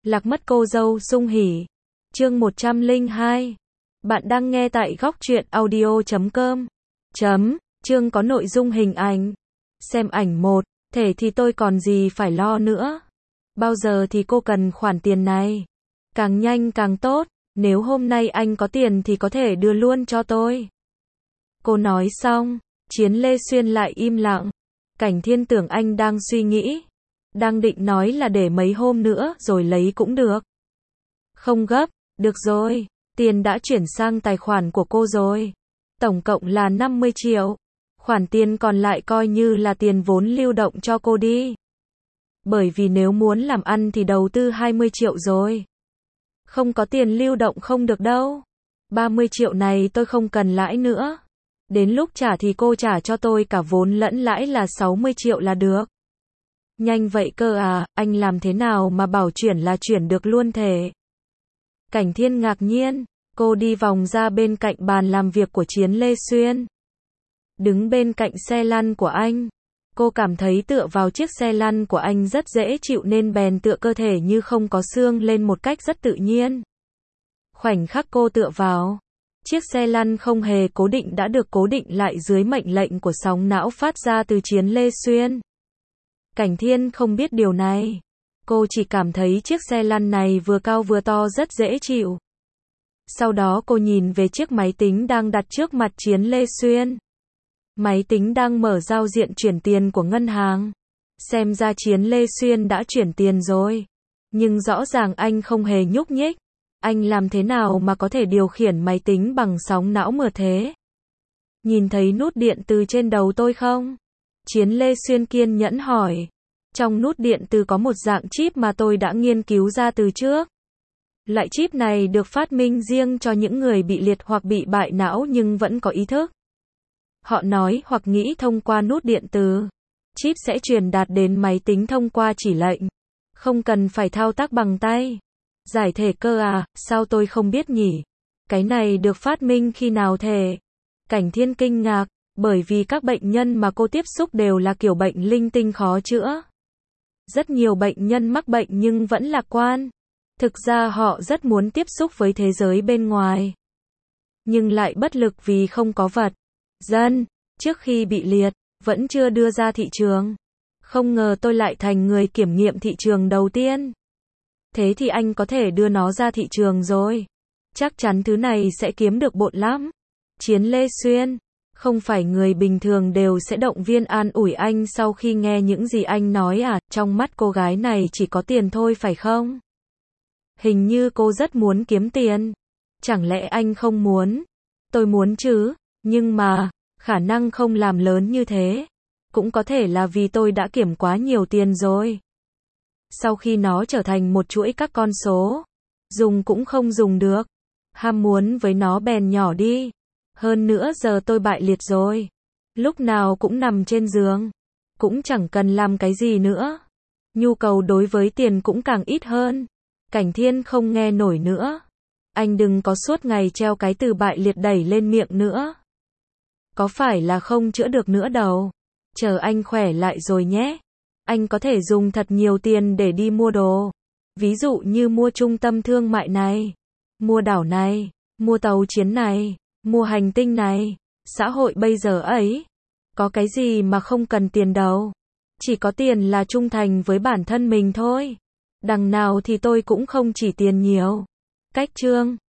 Lạc mất cô dâu sung hỉ. Chương 102. Bạn đang nghe tại góc truyện audio.com. Chương có nội dung hình ảnh. Xem ảnh 1. Thể thì tôi còn gì phải lo nữa. Bao giờ thì cô cần khoản tiền này? Càng nhanh càng tốt. Nếu hôm nay anh có tiền thì có thể đưa luôn cho tôi. Cô nói xong, Chiến Lê Xuyên lại im lặng. Cảnh Thiên tưởng anh đang suy nghĩ. Đang định nói là để mấy hôm nữa rồi lấy cũng được. Không gấp, được rồi, tiền đã chuyển sang tài khoản của cô rồi. Tổng cộng là 50 triệu. Khoản tiền còn lại coi như là tiền vốn lưu động cho cô đi. Bởi vì nếu muốn làm ăn thì đầu tư 20 triệu rồi. Không có tiền lưu động không được đâu. 30 triệu này tôi không cần lãi nữa. Đến lúc trả thì cô trả cho tôi cả vốn lẫn lãi là 60 triệu là được. Nhanh vậy cơ à, anh làm thế nào mà bảo chuyển là chuyển được luôn thế? Cảnh Thiên ngạc nhiên, cô đi vòng ra bên cạnh bàn làm việc của Chiến Lê Xuyên. Đứng bên cạnh xe lăn của anh. Cô cảm thấy tựa vào chiếc xe lăn của anh rất dễ chịu nên bèn tựa cơ thể như không có xương lên một cách rất tự nhiên. Khoảnh khắc cô tựa vào, chiếc xe lăn không hề cố định đã được cố định lại dưới mệnh lệnh của sóng não phát ra từ Chiến Lê Xuyên. Cảnh Thiên không biết điều này. Cô chỉ cảm thấy chiếc xe lăn này vừa cao vừa to rất dễ chịu. Sau đó cô nhìn về chiếc máy tính đang đặt trước mặt Chiến Lê Xuyên. Máy tính đang mở giao diện chuyển tiền của ngân hàng. Xem ra Chiến Lê Xuyên đã chuyển tiền rồi. Nhưng rõ ràng anh không hề nhúc nhích. Anh làm thế nào mà có thể điều khiển máy tính bằng sóng não mượt thế? Nhìn thấy nút điện từ trên đầu tôi không? Chiến Lê Xuyên kiên nhẫn hỏi. Trong nút điện từ có một dạng chip mà tôi đã nghiên cứu ra từ trước. Loại chip này được phát minh riêng cho những người bị liệt hoặc bị bại não nhưng vẫn có ý thức. Họ nói hoặc nghĩ thông qua nút điện từ. Chip sẽ truyền đạt đến máy tính thông qua chỉ lệnh. Không cần phải thao tác bằng tay. Giải thể cơ à, sao tôi không biết nhỉ? Cái này được phát minh khi nào thế? Cảnh Thiên kinh ngạc, bởi vì các bệnh nhân mà cô tiếp xúc đều là kiểu bệnh linh tinh khó chữa. Rất nhiều bệnh nhân mắc bệnh nhưng vẫn lạc quan. Thực ra họ rất muốn tiếp xúc với thế giới bên ngoài. Nhưng lại bất lực vì không có vật dân, trước khi bị liệt, vẫn chưa đưa ra thị trường. Không ngờ tôi lại thành người kiểm nghiệm thị trường đầu tiên. Thế thì anh có thể đưa nó ra thị trường rồi. Chắc chắn thứ này sẽ kiếm được bộn lắm. Chiến Lê Xuyên, không phải người bình thường đều sẽ động viên an ủi anh sau khi nghe những gì anh nói à, trong mắt cô gái này chỉ có tiền thôi phải không? Hình như cô rất muốn kiếm tiền. Chẳng lẽ anh không muốn? Tôi muốn chứ, nhưng mà, khả năng không làm lớn như thế. Cũng có thể là vì tôi đã kiểm quá nhiều tiền rồi. Sau khi nó trở thành một chuỗi các con số, dùng cũng không dùng được. Ham muốn với nó bèn nhỏ đi. Hơn nữa giờ tôi bại liệt rồi. Lúc nào cũng nằm trên giường. Cũng chẳng cần làm cái gì nữa. Nhu cầu đối với tiền cũng càng ít hơn. Cảnh Thiên không nghe nổi nữa. Anh đừng có suốt ngày treo cái từ bại liệt đẩy lên miệng nữa. Có phải là không chữa được nữa đâu. Chờ anh khỏe lại rồi nhé. Anh có thể dùng thật nhiều tiền để đi mua đồ. Ví dụ như mua trung tâm thương mại này. Mua đảo này. Mua tàu chiến này. Mua hành tinh này. Xã hội bây giờ ấy. Có cái gì mà không cần tiền đâu. Chỉ có tiền là trung thành với bản thân mình thôi. Đằng nào thì tôi cũng không chỉ tiền nhiều. Cách chương